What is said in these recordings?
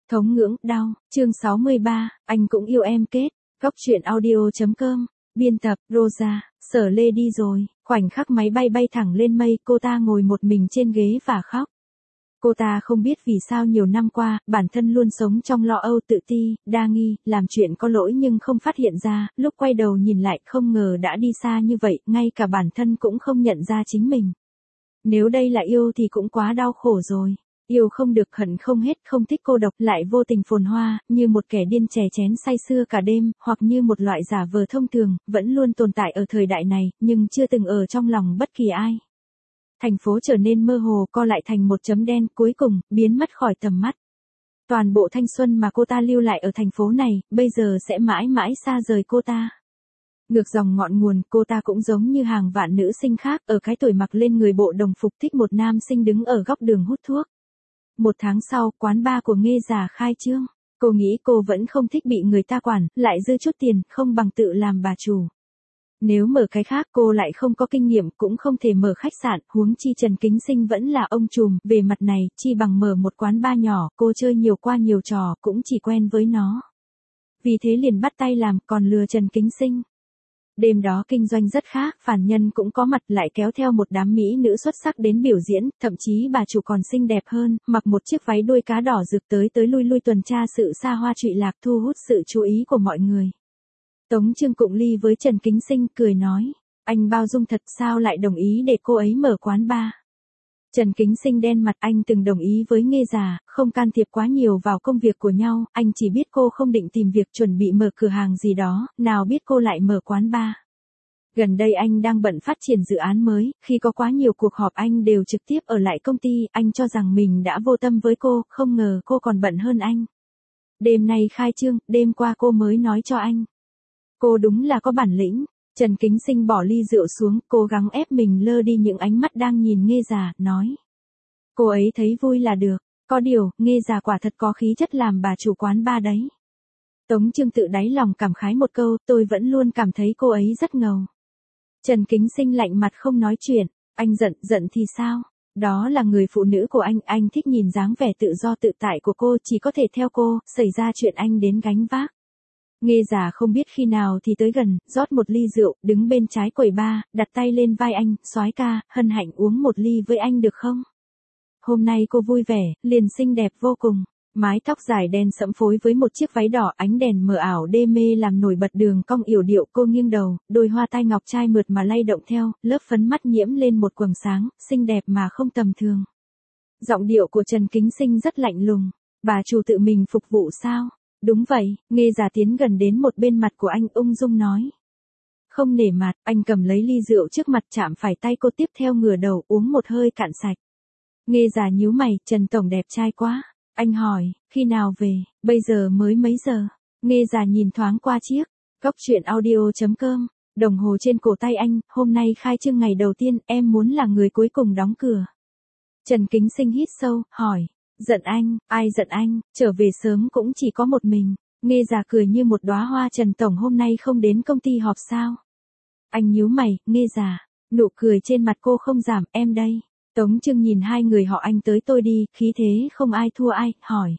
Thống ngưỡng, đau, chương 63, anh cũng yêu em kết, góc truyện audio.com, biên tập, Rosa, Sở Lê đi rồi, khoảnh khắc máy bay bay thẳng lên mây, cô ta ngồi một mình trên ghế và khóc. Cô ta không biết vì sao nhiều năm qua, bản thân luôn sống trong lo âu tự ti, đa nghi, làm chuyện có lỗi nhưng không phát hiện ra, lúc quay đầu nhìn lại không ngờ đã đi xa như vậy, ngay cả bản thân cũng không nhận ra chính mình. Nếu đây là yêu thì cũng quá đau khổ rồi. Yêu không được, hận không hết, không thích cô độc, lại vô tình phồn hoa, như một kẻ điên chè chén say sưa cả đêm, hoặc như một loại giả vờ thông thường, vẫn luôn tồn tại ở thời đại này, nhưng chưa từng ở trong lòng bất kỳ ai. Thành phố trở nên mơ hồ, co lại thành một chấm đen, cuối cùng, biến mất khỏi tầm mắt. Toàn bộ thanh xuân mà cô ta lưu lại ở thành phố này, bây giờ sẽ mãi mãi xa rời cô ta. Ngược dòng ngọn nguồn, cô ta cũng giống như hàng vạn nữ sinh khác, ở cái tuổi mặc lên người bộ đồng phục thích một nam sinh đứng ở góc đường hút thuốc. Một tháng sau, quán bar của Nghê Già khai trương. Cô nghĩ cô vẫn không thích bị người ta quản, lại dư chút tiền, không bằng tự làm bà chủ. Nếu mở cái khác cô lại không có kinh nghiệm, cũng không thể mở khách sạn, huống chi Trần Kính Sinh vẫn là ông trùm, về mặt này, chi bằng mở một quán bar nhỏ, cô chơi nhiều qua nhiều trò, cũng chỉ quen với nó. Vì thế liền bắt tay làm, còn lừa Trần Kính Sinh. Đêm đó kinh doanh rất khác, phản nhân cũng có mặt, lại kéo theo một đám mỹ nữ xuất sắc đến biểu diễn, thậm chí bà chủ còn xinh đẹp hơn, mặc một chiếc váy đuôi cá đỏ rực tới lui tuần tra sự xa hoa trụy lạc, thu hút sự chú ý của mọi người. Tống Trương cụng ly với Trần Kính Sinh, cười nói, anh bao dung thật, sao lại đồng ý để cô ấy mở quán bar. Trần Kính Sinh đen mặt, anh từng đồng ý với Nghê Già, không can thiệp quá nhiều vào công việc của nhau, anh chỉ biết cô không định tìm việc chuẩn bị mở cửa hàng gì đó, nào biết cô lại mở quán bar. Gần đây anh đang bận phát triển dự án mới, khi có quá nhiều cuộc họp anh đều trực tiếp ở lại công ty, anh cho rằng mình đã vô tâm với cô, không ngờ cô còn bận hơn anh. Đêm nay khai trương, đêm qua cô mới nói cho anh. Cô đúng là có bản lĩnh. Trần Kính Sinh bỏ ly rượu xuống, cố gắng ép mình lơ đi những ánh mắt đang nhìn Nghê Già, nói. Cô ấy thấy vui là được, có điều, Nghê Già quả thật có khí chất làm bà chủ quán bar đấy. Tống Trương tự đáy lòng cảm khái một câu, tôi vẫn luôn cảm thấy cô ấy rất ngầu. Trần Kính Sinh lạnh mặt không nói chuyện, anh giận thì sao? Đó là người phụ nữ của anh thích nhìn dáng vẻ tự do tự tại của cô, chỉ có thể theo cô, xảy ra chuyện anh đến gánh vác. Nghê Già không biết khi nào thì tới gần, rót một ly rượu, đứng bên trái quầy bar, đặt tay lên vai anh, soái ca, hân hạnh uống một ly với anh được không? Hôm nay cô vui vẻ, liền xinh đẹp vô cùng. Mái tóc dài đen sẫm phối với một chiếc váy đỏ, ánh đèn mờ ảo đê mê làm nổi bật đường cong yểu điệu, cô nghiêng đầu, đôi hoa tai ngọc trai mượt mà lay động theo, lớp phấn mắt nhiễm lên một quầng sáng, xinh đẹp mà không tầm thường. Giọng điệu của Trần Kính Sinh rất lạnh lùng. Bà chủ tự mình phục vụ sao? Đúng vậy, Nghê Già tiến gần đến một bên mặt của anh, ung dung nói. Không nể mặt, anh cầm lấy ly rượu trước mặt, chạm phải tay cô, tiếp theo ngửa đầu uống một hơi cạn sạch. Nghê Già nhíu mày, Trần tổng đẹp trai quá. Anh hỏi, khi nào về, bây giờ mới mấy giờ? Nghê Già nhìn thoáng qua chiếc, góc truyện audio.com, đồng hồ trên cổ tay anh, hôm nay khai trương ngày đầu tiên, em muốn là người cuối cùng đóng cửa. Trần Kính Sinh hít sâu, hỏi, giận anh, ai giận anh, trở về sớm cũng chỉ có một mình. Nghê Già cười như một đóa hoa, Trần tổng hôm nay không đến công ty họp sao? Anh nhíu mày, Nghê Già, nụ cười trên mặt cô không giảm, em đây. Tống Trương nhìn hai người họ, anh tới tôi đi, khí thế không ai thua ai, hỏi.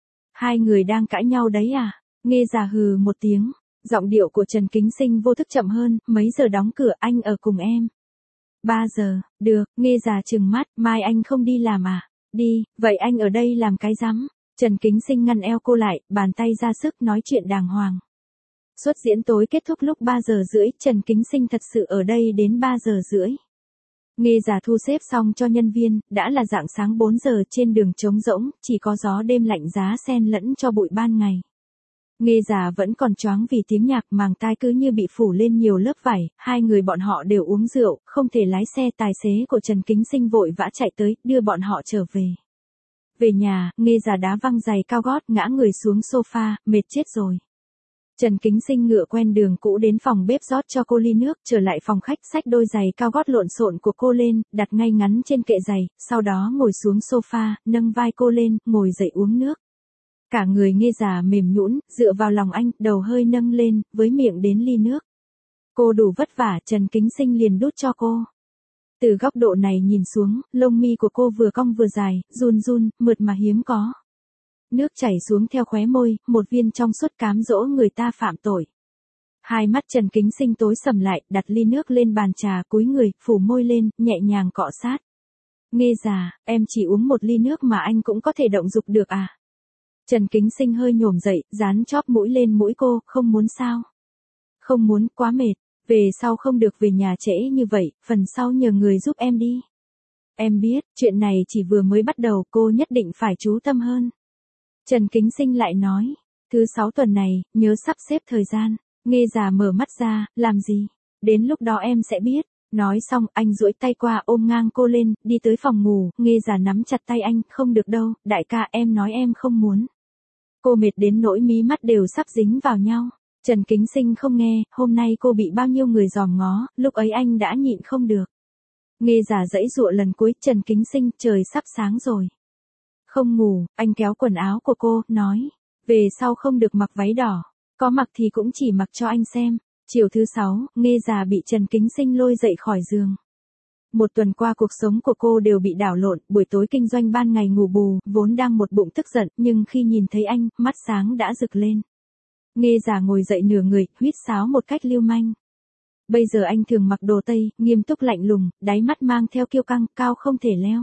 Hai người đang cãi nhau đấy à? Nghê Già hừ một tiếng, giọng điệu của Trần Kính Sinh vô thức chậm hơn, mấy giờ đóng cửa, anh ở cùng em? 3 giờ, được, Nghê Già trừng mắt, mai anh không đi làm à? Đi, vậy anh ở đây làm cái rắm? Trần Kính Sinh ngăn eo cô lại, bàn tay ra sức nói chuyện đàng hoàng. Suất diễn tối kết thúc lúc 3 giờ rưỡi, Trần Kính Sinh thật sự ở đây đến 3 giờ rưỡi. Nghê Già thu xếp xong cho nhân viên, đã là rạng sáng 4 giờ, trên đường trống rỗng, chỉ có gió đêm lạnh giá xen lẫn cho bụi ban ngày. Nghê Già vẫn còn choáng vì tiếng nhạc, màng tai cứ như bị phủ lên nhiều lớp vải, hai người bọn họ đều uống rượu, không thể lái xe, tài xế của Trần Kính Sinh vội vã chạy tới, đưa bọn họ trở về. Về nhà, Nghê Già đá văng giày cao gót, ngã người xuống sofa, mệt chết rồi. Trần Kính Sinh ngựa quen đường cũ đến phòng bếp rót cho cô ly nước, trở lại phòng khách, xách đôi giày cao gót lộn xộn của cô lên, đặt ngay ngắn trên kệ giày, sau đó ngồi xuống sofa, nâng vai cô lên, ngồi dậy uống nước. Cả người Nghê Già mềm nhũn, dựa vào lòng anh, đầu hơi nâng lên, với miệng đến ly nước. Cô đủ vất vả, Trần Kính Sinh liền đút cho cô. Từ góc độ này nhìn xuống, lông mi của cô vừa cong vừa dài, run run, mượt mà hiếm có. Nước chảy xuống theo khóe môi, một viên trong suốt cám dỗ người ta phạm tội. Hai mắt Trần Kính Sinh tối sầm lại, đặt ly nước lên bàn trà, cúi người, phủ môi lên, nhẹ nhàng cọ sát. Nghe già, em chỉ uống một ly nước mà anh cũng có thể động dục được à? Trần Kính Sinh hơi nhổm dậy, dán chóp mũi lên mũi cô, không muốn sao? Không muốn, quá mệt, về sau không được về nhà trễ như vậy, phần sau nhờ người giúp em đi. Em biết, chuyện này chỉ vừa mới bắt đầu, cô nhất định phải chú tâm hơn. Trần Kính Sinh lại nói, thứ 6 tuần này, nhớ sắp xếp thời gian. Nghe già mở mắt ra, làm gì? Đến lúc đó em sẽ biết. Nói xong, anh duỗi tay qua ôm ngang cô lên, đi tới phòng ngủ, Nghe già nắm chặt tay anh, không được đâu, đại ca em nói em không muốn. Cô mệt đến nỗi mí mắt đều sắp dính vào nhau. Trần Kính Sinh không nghe, hôm nay cô bị bao nhiêu người dòm ngó, lúc ấy anh đã nhịn không được. Nghe già giãy giụa lần cuối, Trần Kính Sinh, trời sắp sáng rồi. Không ngủ, anh kéo quần áo của cô, nói, về sau không được mặc váy đỏ. Có mặc thì cũng chỉ mặc cho anh xem. Chiều thứ 6, Nghe già bị Trần Kính Sinh lôi dậy khỏi giường. Một tuần qua cuộc sống của cô đều bị đảo lộn, buổi tối kinh doanh ban ngày ngủ bù, vốn đang một bụng tức giận, nhưng khi nhìn thấy anh, mắt sáng đã rực lên. Nghe già ngồi dậy nửa người, huýt sáo một cách lưu manh. Bây giờ anh thường mặc đồ Tây, nghiêm túc lạnh lùng, đáy mắt mang theo kiêu căng, cao không thể leo.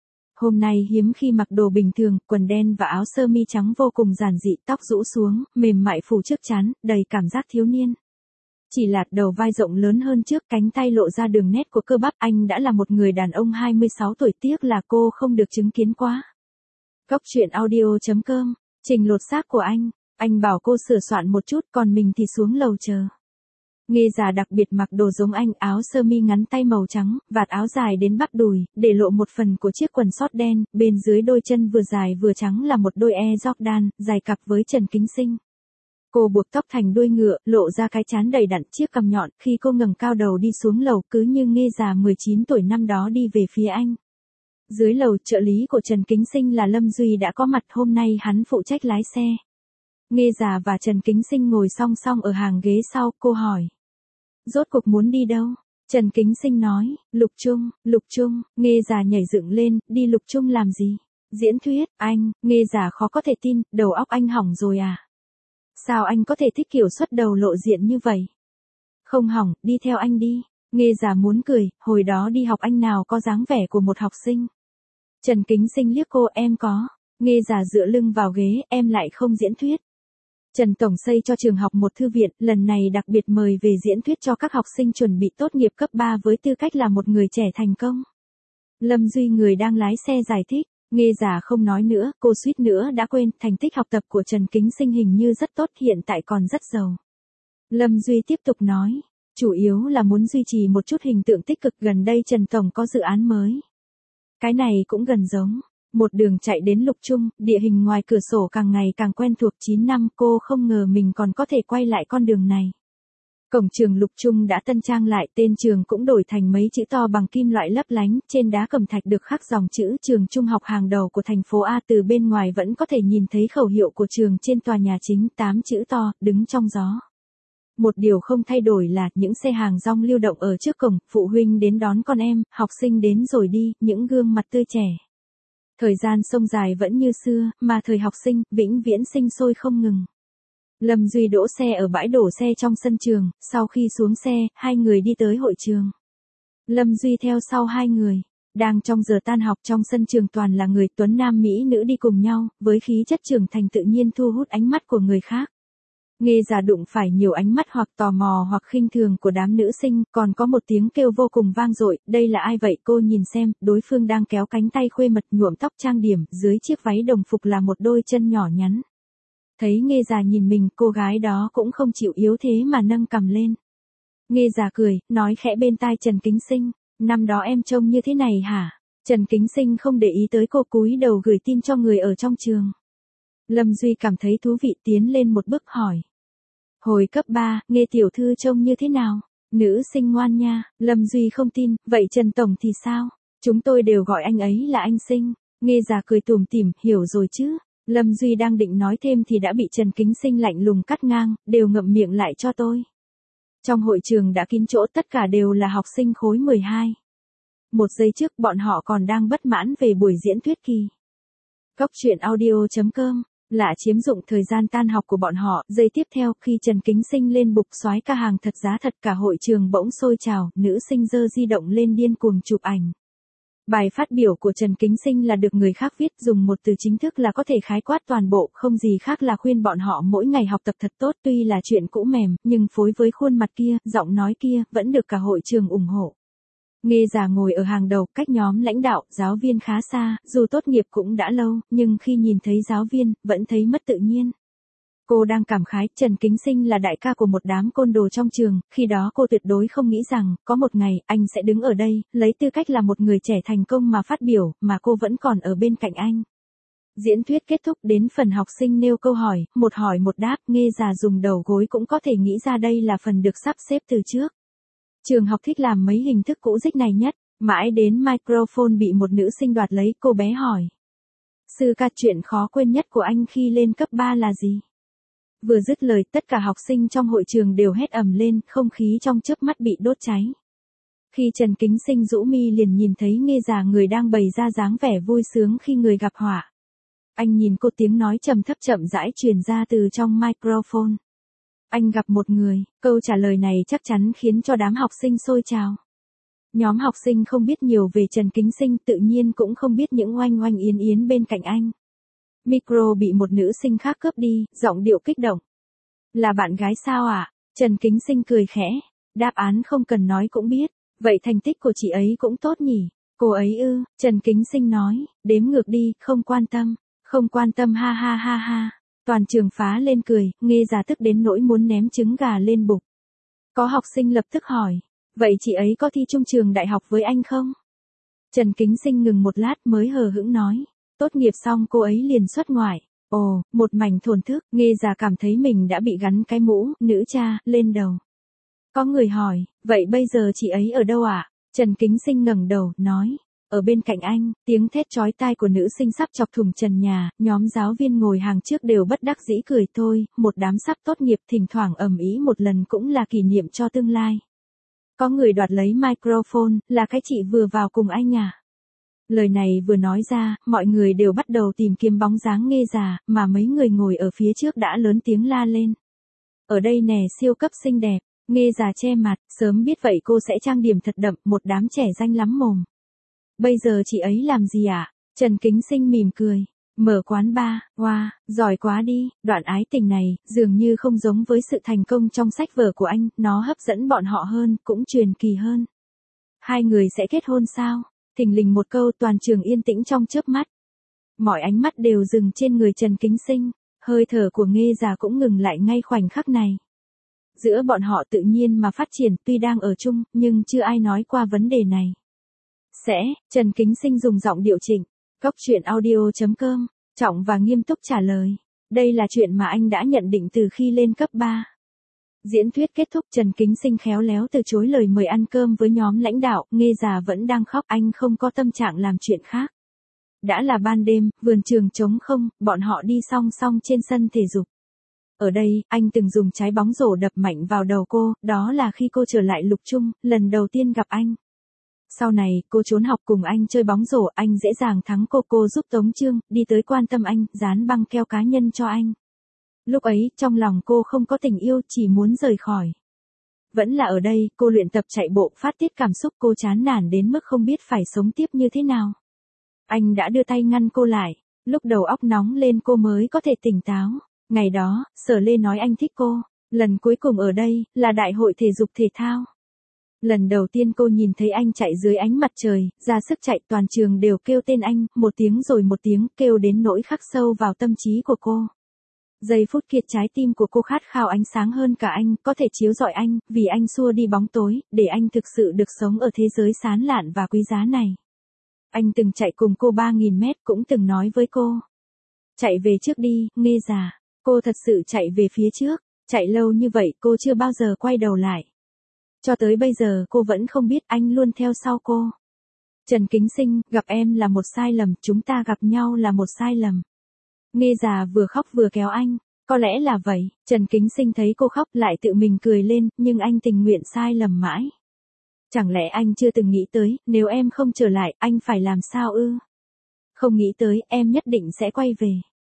Hôm nay hiếm khi mặc đồ bình thường, quần đen và áo sơ mi trắng vô cùng giản dị, tóc rũ xuống, mềm mại phủ trước trán, đầy cảm giác thiếu niên. Chỉ là đầu vai rộng lớn hơn trước, cánh tay lộ ra đường nét của cơ bắp, anh đã là một người đàn ông 26 tuổi, tiếc là cô không được chứng kiến quá. Góc truyện audio.com, trình lột xác của anh bảo cô sửa soạn một chút, còn mình thì xuống lầu chờ. Nghe già đặc biệt mặc đồ giống anh, áo sơ mi ngắn tay màu trắng, vạt áo dài đến bắp đùi, để lộ một phần của chiếc quần sót đen, bên dưới đôi chân vừa dài vừa trắng là một đôi Air Jordan, dài cặp với Trần Kính Sinh. Cô buộc tóc thành đuôi ngựa, lộ ra cái trán đầy đặn, chiếc cằm nhọn, khi cô ngẩng cao đầu đi xuống lầu, cứ như Nghe già 19 tuổi năm đó đi về phía anh. Dưới lầu, trợ lý của Trần Kính Sinh là Lâm Duy đã có mặt, hôm nay hắn phụ trách lái xe. Nghe già và Trần Kính Sinh ngồi song song ở hàng ghế sau, cô hỏi. Rốt cuộc muốn đi đâu? Trần Kính Sinh nói, Lục Trung, Nghe già nhảy dựng lên, đi Lục Trung làm gì? Diễn thuyết, anh, Nghe già khó có thể tin, đầu óc anh hỏng rồi à? Sao anh có thể thích kiểu xuất đầu lộ diện như vậy? Không hỏng, đi theo anh đi. Nghe già muốn cười, hồi đó đi học anh nào có dáng vẻ của một học sinh. Trần Kính Sinh liếc cô, em có. Nghe già dựa lưng vào ghế, em lại không diễn thuyết. Trần Tổng xây cho trường học một thư viện, lần này đặc biệt mời về diễn thuyết cho các học sinh chuẩn bị tốt nghiệp cấp 3 với tư cách là một người trẻ thành công. Lâm Duy người đang lái xe giải thích, Nghe già không nói nữa, cô suýt nữa đã quên, thành tích học tập của Trần Kính Sinh hình như rất tốt, hiện tại còn rất giàu. Lâm Duy tiếp tục nói, chủ yếu là muốn duy trì một chút hình tượng tích cực, gần đây Trần Tổng có dự án mới. Cái này cũng gần giống. Một đường chạy đến Lục Trung, địa hình ngoài cửa sổ càng ngày càng quen thuộc, 9 năm cô không ngờ mình còn có thể quay lại con đường này. Cổng trường Lục Trung đã tân trang lại, tên trường cũng đổi thành mấy chữ to bằng kim loại lấp lánh, trên đá cẩm thạch được khắc dòng chữ trường trung học hàng đầu của thành phố A, từ bên ngoài vẫn có thể nhìn thấy khẩu hiệu của trường trên tòa nhà chính, 8 chữ to, đứng trong gió. Một điều không thay đổi là những xe hàng rong lưu động ở trước cổng, phụ huynh đến đón con em, học sinh đến rồi đi, những gương mặt tươi trẻ. Thời gian sông dài vẫn như xưa, mà thời học sinh, vĩnh viễn sinh sôi không ngừng. Lâm Duy đỗ xe ở bãi đổ xe trong sân trường, sau khi xuống xe, hai người đi tới hội trường. Lâm Duy theo sau hai người. Đang trong giờ tan học, trong sân trường toàn là người tuấn nam mỹ nữ đi cùng nhau, với khí chất trưởng thành tự nhiên thu hút ánh mắt của người khác. Nghe già đụng phải nhiều ánh mắt hoặc tò mò hoặc khinh thường của đám nữ sinh, còn có một tiếng kêu vô cùng vang dội, đây là ai vậy? Cô nhìn xem, đối phương đang kéo cánh tay khuê mật, nhuộm tóc trang điểm, dưới chiếc váy đồng phục là một đôi chân nhỏ nhắn. Thấy Nghe già nhìn mình, cô gái đó cũng không chịu yếu thế mà nâng cằm lên. Nghe già cười, nói khẽ bên tai Trần Kính Sinh, năm đó em trông như thế này hả? Trần Kính Sinh không để ý tới cô, cúi đầu gửi tin cho người ở trong trường. Lâm Duy cảm thấy thú vị, tiến lên một bước hỏi. Hồi cấp 3, Nghe tiểu thư trông như thế nào? Nữ sinh ngoan nha. Lâm Duy không tin, vậy Trần Tổng thì sao? Chúng tôi đều gọi anh ấy là anh Sinh. Nghe già cười tủm tỉm, hiểu rồi chứ? Lâm Duy đang định nói thêm thì đã bị Trần Kính Sinh lạnh lùng cắt ngang, đều ngậm miệng lại cho tôi. Trong hội trường đã kín chỗ, tất cả đều là học sinh khối 12. Một giây trước bọn họ còn đang bất mãn về buổi diễn thuyết kỳ. Góc truyện audio.com Lạ chiếm dụng thời gian tan học của bọn họ, giây tiếp theo, khi Trần Kính Sinh lên bục soái ca hàng thật giá thật cả hội trường bỗng sôi trào, nữ sinh giơ di động lên điên cuồng chụp ảnh. Bài phát biểu của Trần Kính Sinh là được người khác viết dùng một từ chính thức là có thể khái quát toàn bộ, không gì khác là khuyên bọn họ mỗi ngày học tập thật tốt, tuy là chuyện cũ mềm, nhưng phối với khuôn mặt kia, giọng nói kia, vẫn được cả hội trường ủng hộ. Nghe già ngồi ở hàng đầu, cách nhóm lãnh đạo, giáo viên khá xa, dù tốt nghiệp cũng đã lâu, nhưng khi nhìn thấy giáo viên, vẫn thấy mất tự nhiên. Cô đang cảm khái, Trần Kính Sinh là đại ca của một đám côn đồ trong trường, khi đó cô tuyệt đối không nghĩ rằng, có một ngày, anh sẽ đứng ở đây, lấy tư cách là một người trẻ thành công mà phát biểu, mà cô vẫn còn ở bên cạnh anh. Diễn thuyết kết thúc đến phần học sinh nêu câu hỏi một đáp, nghe già dùng đầu gối cũng có thể nghĩ ra đây là phần được sắp xếp từ trước. Trường học thích làm mấy hình thức cũ dích này nhất, mãi đến microphone bị một nữ sinh đoạt lấy, cô bé hỏi. Sư ca, chuyện khó quên nhất của anh khi lên cấp 3 là gì? Vừa dứt lời, tất cả học sinh trong hội trường đều hét ầm lên, không khí trong chớp mắt bị đốt cháy. Khi Trần Kính Sinh rũ mi liền nhìn thấy nghe già người đang bày ra dáng vẻ vui sướng khi người gặp họa. Anh nhìn cô, tiếng nói trầm thấp chậm rãi truyền ra từ trong microphone. Anh gặp một người, câu trả lời này chắc chắn khiến cho đám học sinh sôi trào. Nhóm học sinh không biết nhiều về Trần Kính Sinh, tự nhiên cũng không biết những oanh oanh yến yến bên cạnh anh. Micro bị một nữ sinh khác cướp đi, giọng điệu kích động. Là bạn gái sao ạ? Trần Kính Sinh cười khẽ. Đáp án không cần nói cũng biết. Vậy thành tích của chị ấy cũng tốt nhỉ? Cô ấy ư? Trần Kính Sinh nói. Đếm ngược đi, không quan tâm. Không quan tâm, ha ha ha ha. Toàn trường phá lên cười, nghe già tức đến nỗi muốn ném trứng gà lên bục. Có học sinh lập tức hỏi. Vậy chị ấy có thi chung trường đại học với anh không? Trần Kính Sinh ngừng một lát mới hờ hững nói. Tốt nghiệp xong cô ấy liền xuất ngoại. Ồ, một mảnh thổn thức, nghe già cảm thấy mình đã bị gắn cái mũ, nữ cha, lên đầu. Có người hỏi, vậy bây giờ chị ấy ở đâu ạ? Trần Kính Sinh ngẩng đầu, nói, ở bên cạnh anh. Tiếng thét chói tai của nữ sinh sắp chọc thủng trần nhà, nhóm giáo viên ngồi hàng trước đều bất đắc dĩ cười thôi, một đám sắp tốt nghiệp thỉnh thoảng ầm ĩ một lần cũng là kỷ niệm cho tương lai. Có người đoạt lấy microphone, là cái chị vừa vào cùng anh à? Lời này vừa nói ra, mọi người đều bắt đầu tìm kiếm bóng dáng nghe già, mà mấy người ngồi ở phía trước đã lớn tiếng la lên. Ở đây nè, siêu cấp xinh đẹp, nghe già che mặt, sớm biết vậy cô sẽ trang điểm thật đậm, một đám trẻ danh lắm mồm. Bây giờ chị ấy làm gì ạ? Trần Kính Sinh mỉm cười. Mở quán bar, wow, giỏi quá đi, đoạn ái tình này, dường như không giống với sự thành công trong sách vở của anh, nó hấp dẫn bọn họ hơn, cũng truyền kỳ hơn. Hai người sẽ kết hôn sao? Thình lình một câu, toàn trường yên tĩnh trong chớp mắt. Mọi ánh mắt đều dừng trên người Trần Kính Sinh, hơi thở của nghe già cũng ngừng lại ngay khoảnh khắc này. Giữa bọn họ tự nhiên mà phát triển, tuy đang ở chung, nhưng chưa ai nói qua vấn đề này. Trần Kính Sinh dùng giọng điệu chỉnh. Góc truyện audio.com, trọng và nghiêm túc trả lời. Đây là chuyện mà anh đã nhận định từ khi lên cấp 3. Diễn thuyết kết thúc, Trần Kính Sinh khéo léo từ chối lời mời ăn cơm với nhóm lãnh đạo, nghe già vẫn đang khóc, anh không có tâm trạng làm chuyện khác. Đã là ban đêm, vườn trường trống không, bọn họ đi song song trên sân thể dục. Ở đây, anh từng dùng trái bóng rổ đập mạnh vào đầu cô, đó là khi cô trở lại lục trung, lần đầu tiên gặp anh. Sau này, cô trốn học cùng anh chơi bóng rổ, anh dễ dàng thắng cô giúp Tống Trương, đi tới quan tâm anh, dán băng keo cá nhân cho anh. Lúc ấy, trong lòng cô không có tình yêu, chỉ muốn rời khỏi. Vẫn là ở đây, cô luyện tập chạy bộ, phát tiết cảm xúc, cô chán nản đến mức không biết phải sống tiếp như thế nào. Anh đã đưa tay ngăn cô lại, lúc đầu óc nóng lên cô mới có thể tỉnh táo. Ngày đó, Sở Lê nói anh thích cô, lần cuối cùng ở đây, là đại hội thể dục thể thao. Lần đầu tiên cô nhìn thấy anh chạy dưới ánh mặt trời, ra sức chạy, toàn trường đều kêu tên anh, một tiếng rồi một tiếng, kêu đến nỗi khắc sâu vào tâm trí của cô. Giây phút kia trái tim của cô khát khao ánh sáng hơn cả anh, có thể chiếu rọi anh, vì anh xua đi bóng tối, để anh thực sự được sống ở thế giới sáng lạn và quý giá này. Anh từng chạy cùng cô 3.000 mét, cũng từng nói với cô. Chạy về trước đi, nghe già. Cô thật sự chạy về phía trước, chạy lâu như vậy cô chưa bao giờ quay đầu lại. Cho tới bây giờ cô vẫn không biết anh luôn theo sau cô. Trần Kính Sinh, gặp em là một sai lầm, chúng ta gặp nhau là một sai lầm. Nghe già vừa khóc vừa kéo anh, có lẽ là vậy, Trần Kính Sinh thấy cô khóc lại tự mình cười lên, nhưng anh tình nguyện sai lầm mãi. Chẳng lẽ anh chưa từng nghĩ tới, nếu em không trở lại, anh phải làm sao ư? Không nghĩ tới, em nhất định sẽ quay về.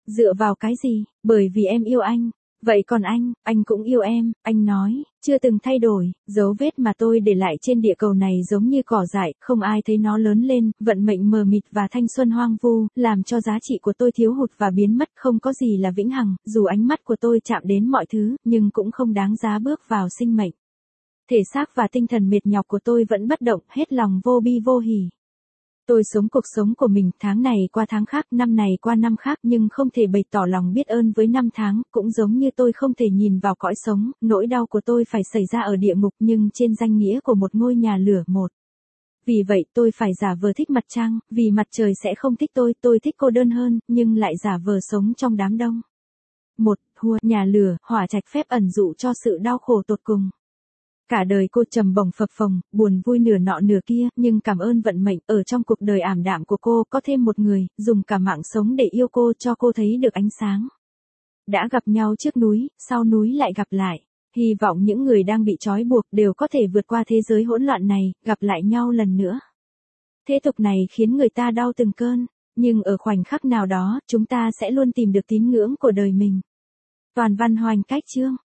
Dựa vào cái gì? Bởi vì em yêu anh. Vậy còn anh cũng yêu em, anh nói, chưa từng thay đổi, dấu vết mà tôi để lại trên địa cầu này giống như cỏ dại, không ai thấy nó lớn lên, vận mệnh mờ mịt và thanh xuân hoang vu, làm cho giá trị của tôi thiếu hụt và biến mất, không có gì là vĩnh hằng, dù ánh mắt của tôi chạm đến mọi thứ, nhưng cũng không đáng giá bước vào sinh mệnh. Thể xác và tinh thần mệt nhọc của tôi vẫn bất động, hết lòng vô bi vô hỉ. Tôi sống cuộc sống của mình, tháng này qua tháng khác, năm này qua năm khác, nhưng không thể bày tỏ lòng biết ơn với năm tháng, cũng giống như tôi không thể nhìn vào cõi sống, nỗi đau của tôi phải xảy ra ở địa ngục nhưng trên danh nghĩa của một ngôi nhà lửa một. Vì vậy tôi phải giả vờ thích mặt trăng, vì mặt trời sẽ không thích tôi thích cô đơn hơn, nhưng lại giả vờ sống trong đám đông. Một, nhà lửa, hỏa trạch phép ẩn dụ cho sự đau khổ tột cùng. Cả đời cô trầm bổng phập phồng, buồn vui nửa nọ nửa kia, nhưng cảm ơn vận mệnh, ở trong cuộc đời ảm đạm của cô có thêm một người, dùng cả mạng sống để yêu cô cho cô thấy được ánh sáng. Đã gặp nhau trước núi, sau núi lại gặp lại. Hy vọng những người đang bị trói buộc đều có thể vượt qua thế giới hỗn loạn này, gặp lại nhau lần nữa. Thế tục này khiến người ta đau từng cơn, nhưng ở khoảnh khắc nào đó, chúng ta sẽ luôn tìm được tín ngưỡng của đời mình. Toàn văn Hoành Cách chương